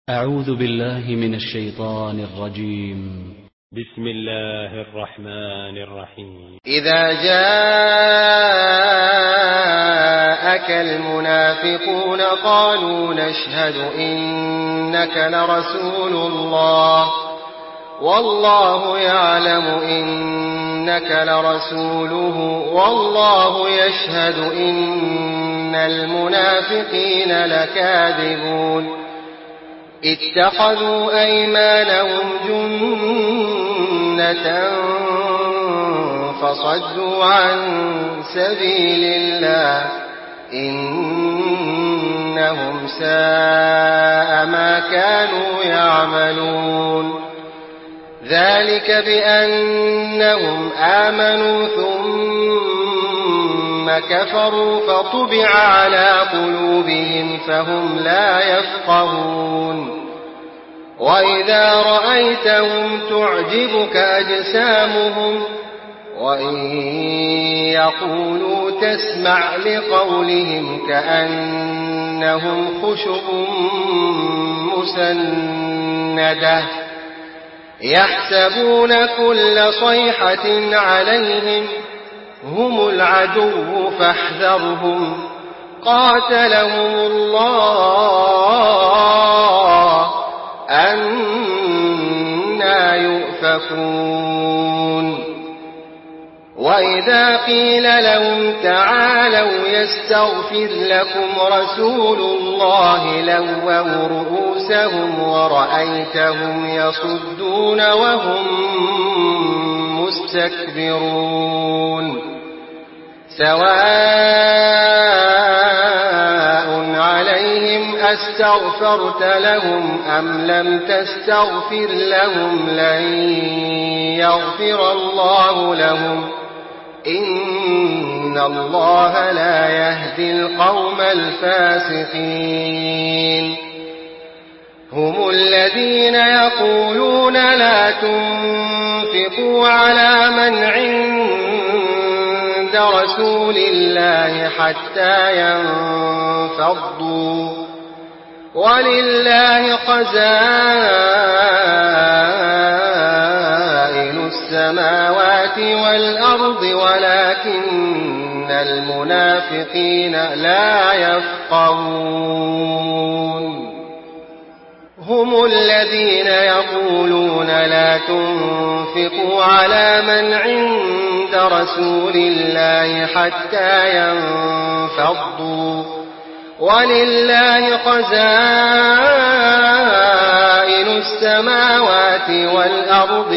أعوذ بالله من الشيطان الرجيم. بسم الله الرحمن الرحيم. إذا جاءك المنافقون قالوا نشهد إنك لرسول الله والله يعلم إنك لرسوله والله يشهد إن المنافقين لكاذبون اتخذوا أيمانهم جنة فصدوا عن سبيل الله إنهم ساء ما كانوا يعملون ذلك بأنهم آمنوا ثم كفروا فطبع على قلوبهم فهم لا يفقهون وإذا رأيتهم تعجبك أجسامهم وإن يقولوا تسمع لقولهم كأنهم خشب مسندة يحسبون كل صيحة عليهم هم العدو فاحذرهم قاتلهم الله أنى يؤفكون وإذا قيل لهم تعالوا يستغفر لكم رسول الله لووا رؤوسهم ورأيتهم يصدون وهم مستكبرون سواء عليهم أستغفرت لهم أم لم تستغفر لهم لن يغفر الله لهم إن الله لا يهدي القوم الفاسقين هم الذين يقولون لا تنفقوا على من عند رسول الله حتى ينفضوا ولله خزائن السماوات والأرض ولكن المنافقين لا يفقهون هم الذين يقولون لا تنفقوا على من عند رسول الله حتى ينفضوا ولله خزائن السماوات والأرض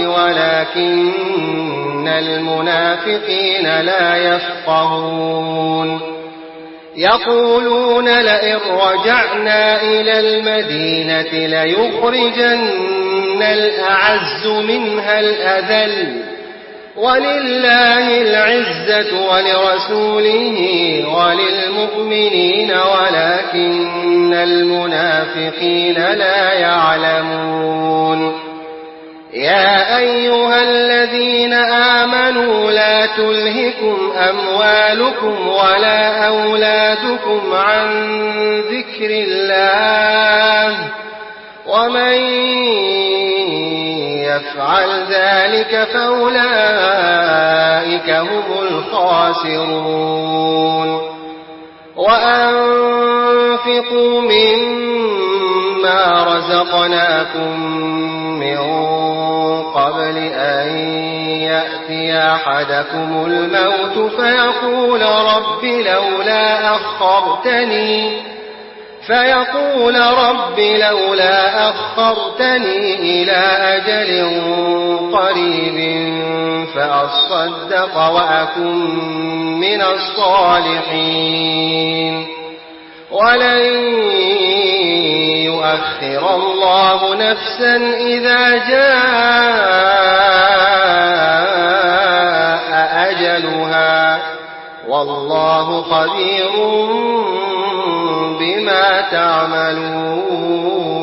ولكن المنافقين لا يفقهون يقولون لئن رجعنا إلى المدينة ليخرجن الأعز منها الأذل ولله العزة ولرسوله وللمؤمنين ولكن المنافقين لا يعلمون يا أيها الذين آمنوا لا تلهكم أموالكم ولا أولادكم عن ذكر الله ومن يفعل ذلك فأولئك هم الخاسرون وأنفقوا مما رزقناكم من قبل أن يأتي أحدكم الموت فيقول رب لولا أخرتني إلى أجل قريب فأصدق وأكن من الصالحين ولن يؤخر الله نفسا إذا جاء أجلها والله خبير بما تعملون